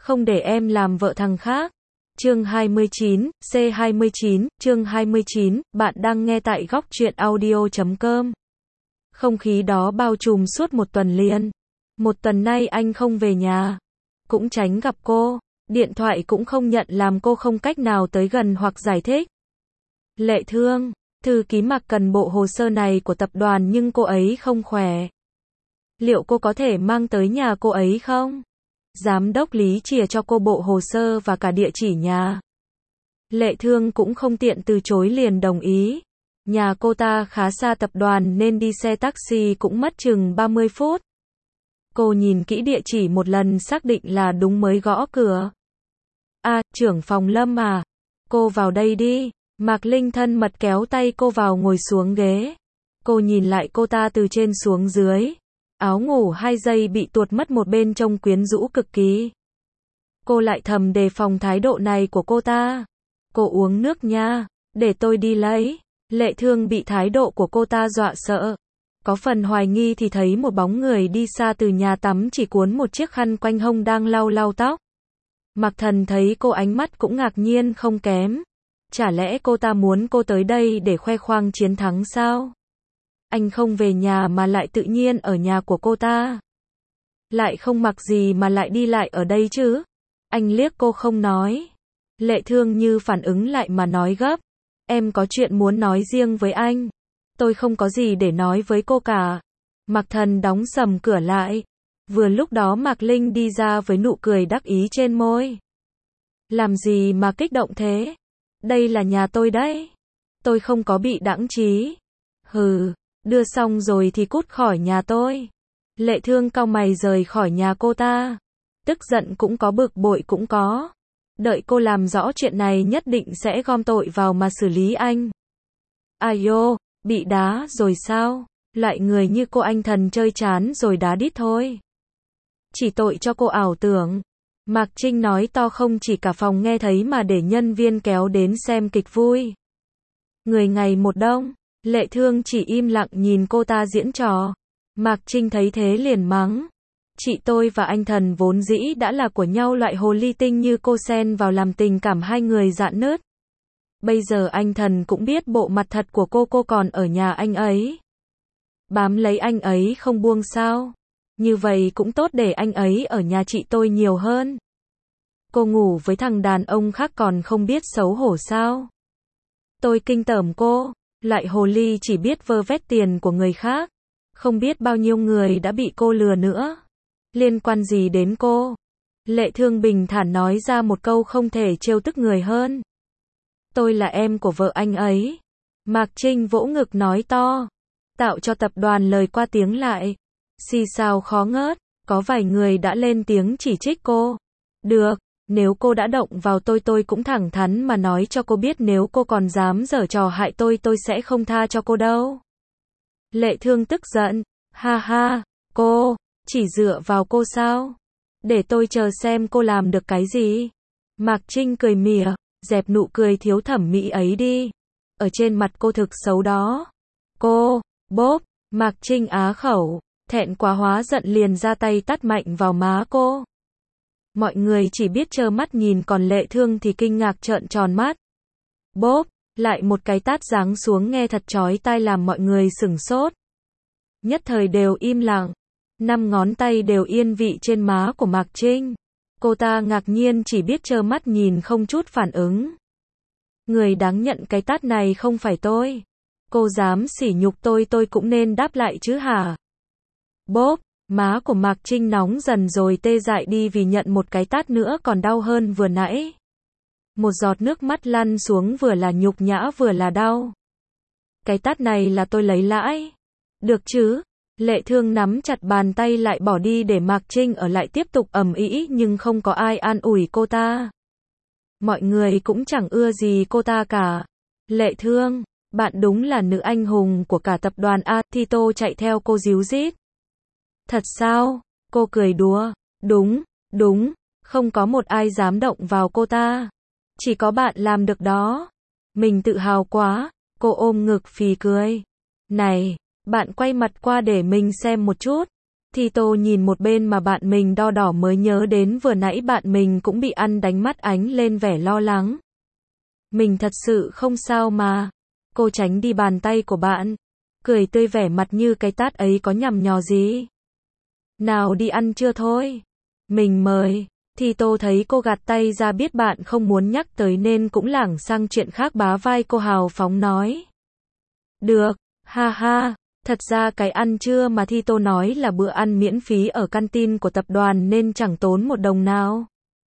không để em làm vợ thằng khác. Chương 29, C29, chương 29, bạn đang nghe tại góc truyện audio.com. Không khí đó bao trùm suốt một tuần liền. Một tuần nay anh không về nhà, cũng tránh gặp cô, điện thoại cũng không nhận làm cô không cách nào tới gần hoặc giải thích. Lệ Thương, thư ký Mạc cần bộ hồ sơ này của tập đoàn nhưng cô ấy không khỏe. Liệu cô có thể mang tới nhà cô ấy không? Giám đốc Lý chìa cho cô bộ hồ sơ và cả địa chỉ nhà. Lệ Thương cũng không tiện từ chối liền đồng ý. Nhà cô ta khá xa tập đoàn nên đi xe taxi cũng mất chừng 30 phút. Cô nhìn kỹ địa chỉ một lần xác định là đúng mới gõ cửa. À, trưởng phòng Lâm à? Cô vào đây đi. Mạc Linh thân mật kéo tay cô vào ngồi xuống ghế. Cô nhìn lại cô ta từ trên xuống dưới. Áo ngủ 2 giây bị tuột mất một bên trông quyến rũ cực kỳ. Cô lại thầm đề phòng thái độ này của cô ta. Cô uống nước nha, để tôi đi lấy. Lệ Thương bị thái độ của cô ta dọa sợ. Có phần hoài nghi thì thấy một bóng người đi xa từ nhà tắm chỉ cuốn một chiếc khăn quanh hông đang lau lau tóc. Mạc Thần thấy cô ánh mắt cũng ngạc nhiên không kém. Chả lẽ cô ta muốn cô tới đây để khoe khoang chiến thắng sao? Anh không về nhà mà lại tự nhiên ở nhà của cô ta. Lại không mặc gì mà lại đi lại ở đây chứ? Anh liếc cô không nói. Lệ Thương như phản ứng lại mà nói gấp. Em có chuyện muốn nói riêng với anh. Tôi không có gì để nói với cô cả. Mạc Thần đóng sầm cửa lại. Vừa lúc đó Mạc Linh đi ra với nụ cười đắc ý trên môi. Làm gì mà kích động thế? Đây là nhà tôi đấy. Tôi không có bị đãng trí. Hừ, đưa xong rồi thì cút khỏi nhà tôi. Lệ Thương cau mày rời khỏi nhà cô ta. Tức giận cũng có, bực bội cũng có. Đợi cô làm rõ chuyện này nhất định sẽ gom tội vào mà xử lý anh. Ai ô, bị đá rồi sao? Loại người như cô anh thần chơi chán rồi đá đít thôi. Chỉ tội cho cô ảo tưởng. Mạc Trinh nói to không chỉ cả phòng nghe thấy mà để nhân viên kéo đến xem kịch vui. Người ngày một đông. Lệ Thương chỉ im lặng nhìn cô ta diễn trò. Mạc Trinh thấy thế liền mắng. Chị tôi và anh thần vốn dĩ đã là của nhau, loại hồ ly tinh như cô xen vào làm tình cảm hai người rạn nứt. Bây giờ anh thần cũng biết bộ mặt thật của cô còn ở nhà anh ấy. Bám lấy anh ấy không buông sao? Như vậy cũng tốt để anh ấy ở nhà chị tôi nhiều hơn. Cô ngủ với thằng đàn ông khác còn không biết xấu hổ sao? Tôi kinh tởm cô. Loại hồ ly chỉ biết vơ vét tiền của người khác. Không biết bao nhiêu người đã bị cô lừa nữa. Liên quan gì đến cô? Lệ Thương bình thản nói ra một câu không thể trêu tức người hơn. Tôi là em của vợ anh ấy. Mạc Trinh vỗ ngực nói to. Tạo cho tập đoàn lời qua tiếng lại. Xì xào khó ngớt. Có vài người đã lên tiếng chỉ trích cô. Được, nếu cô đã động vào tôi cũng thẳng thắn mà nói cho cô biết, nếu cô còn dám giở trò hại tôi sẽ không tha cho cô đâu. Lệ Thương tức giận. Ha ha, cô, chỉ dựa vào cô sao? Để tôi chờ xem cô làm được cái gì. Mạc Trinh cười mỉa, dẹp nụ cười thiếu thẩm mỹ ấy đi. Ở trên mặt cô thực xấu đó. Cô, bốp, Mạc Trinh á khẩu, thẹn quá hóa giận liền ra tay tát mạnh vào má cô. Mọi người chỉ biết trơ mắt nhìn, còn Lệ Thương thì kinh ngạc trợn tròn mắt. Bốp, lại một cái tát giáng xuống nghe thật chói tai làm mọi người sửng sốt. Nhất thời đều im lặng. 5 ngón tay đều yên vị trên má của Mạc Trinh. Cô ta ngạc nhiên chỉ biết trơ mắt nhìn không chút phản ứng. Người đáng nhận cái tát này không phải tôi. Cô dám sỉ nhục tôi cũng nên đáp lại chứ hả? Bốp, má của Mạc Trinh nóng dần rồi tê dại đi vì nhận một cái tát nữa còn đau hơn vừa nãy. Một giọt nước mắt lăn xuống, vừa là nhục nhã vừa là đau. Cái tát này là tôi lấy lãi. Được chứ? Lệ Thương nắm chặt bàn tay lại bỏ đi để Mạc Trinh ở lại tiếp tục ầm ĩ, nhưng không có ai an ủi cô ta. Mọi người cũng chẳng ưa gì cô ta cả. Lệ Thương, bạn đúng là nữ anh hùng của cả tập đoàn A. Tito chạy theo cô díu dít. Thật sao? Cô cười đùa. Đúng, không có một ai dám động vào cô ta. Chỉ có bạn làm được đó. Mình tự hào quá. Cô ôm ngực phì cười. Này, bạn quay mặt qua để mình xem một chút. Thì Tô nhìn một bên mà bạn mình đo đỏ mới nhớ đến vừa nãy bạn mình cũng bị ăn đánh, mắt ánh lên vẻ lo lắng. Mình thật sự không sao mà. Cô tránh đi bàn tay của bạn, cười tươi, vẻ mặt như cái tát ấy có nhằm nhò gì. Nào đi ăn trưa thôi. Mình mời. Thì Tô thấy cô gạt tay ra, biết bạn không muốn nhắc tới nên cũng lảng sang chuyện khác, bá vai cô hào phóng nói. Được, ha ha. Thật ra cái ăn trưa mà Thi Tô nói là bữa ăn miễn phí ở canteen của tập đoàn nên chẳng tốn một đồng nào.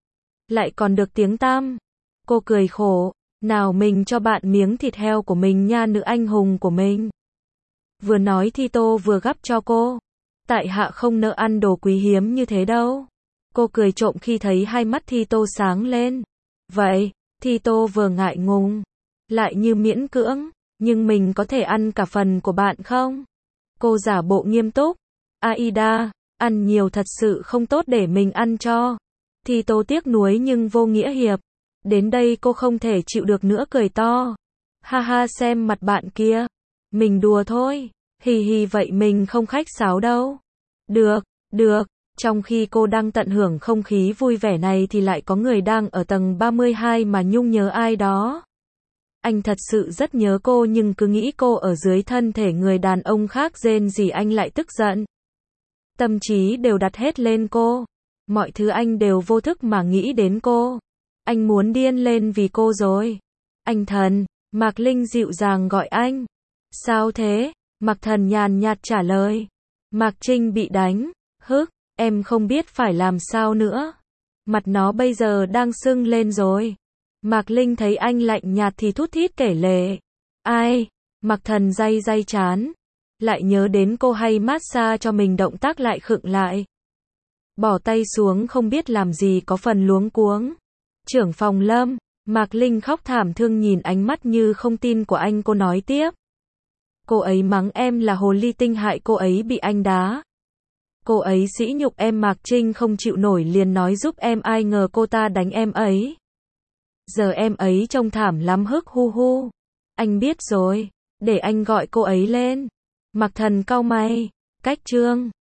Lại còn được tiếng tăm. Cô cười khổ. Nào mình cho bạn miếng thịt heo của mình nha, nữ anh hùng của mình. Vừa nói Thi Tô vừa gắp cho cô. Tại hạ không nỡ ăn đồ quý hiếm như thế đâu. Cô cười trộm khi thấy hai mắt Thi Tô sáng lên. Vậy, Thi Tô vừa ngại ngùng, lại như miễn cưỡng. Nhưng mình có thể ăn cả phần của bạn không? Cô giả bộ nghiêm túc. Aida, ăn nhiều thật sự không tốt, để mình ăn cho. Thi Tô tiếc nuối nhưng vô nghĩa hiệp. Đến đây cô không thể chịu được nữa, cười to. Ha ha, xem mặt bạn kia. Mình đùa thôi. Hì hì, vậy mình không khách sáo đâu. Được, được. Trong khi cô đang tận hưởng không khí vui vẻ này thì lại có người đang ở tầng 32 mà nhung nhớ ai đó. Anh thật sự rất nhớ cô, nhưng cứ nghĩ cô ở dưới thân thể người đàn ông khác rên rỉ anh lại tức giận. Tâm trí đều đặt hết lên cô. Mọi thứ anh đều vô thức mà nghĩ đến cô. Anh muốn điên lên vì cô rồi. Anh Thần, Mạc Linh dịu dàng gọi anh. Sao thế? Mạc Thần nhàn nhạt trả lời. Mạc Trinh bị đánh. Hức, em không biết phải làm sao nữa. Mặt nó bây giờ đang sưng lên rồi. Mạc Linh thấy anh lạnh nhạt thì thút thít kể lể. Ai? Mạc Thần day day chán. Lại nhớ đến cô hay massage cho mình, động tác lại khựng lại. Bỏ tay xuống không biết làm gì, có phần luống cuống. Trưởng phòng Lâm. Mạc Linh khóc thảm thương nhìn ánh mắt như không tin của anh, cô nói tiếp. Cô ấy mắng em là hồ ly tinh, hại cô ấy bị anh đá. Cô ấy sỉ nhục em. Mạc Trinh không chịu nổi liền nói giúp em, ai ngờ cô ta đánh em ấy. Giờ em ấy trông thảm lắm, hức hu hu. Anh biết rồi, để anh gọi cô ấy lên. Mạc Thần cau mày. Cách chương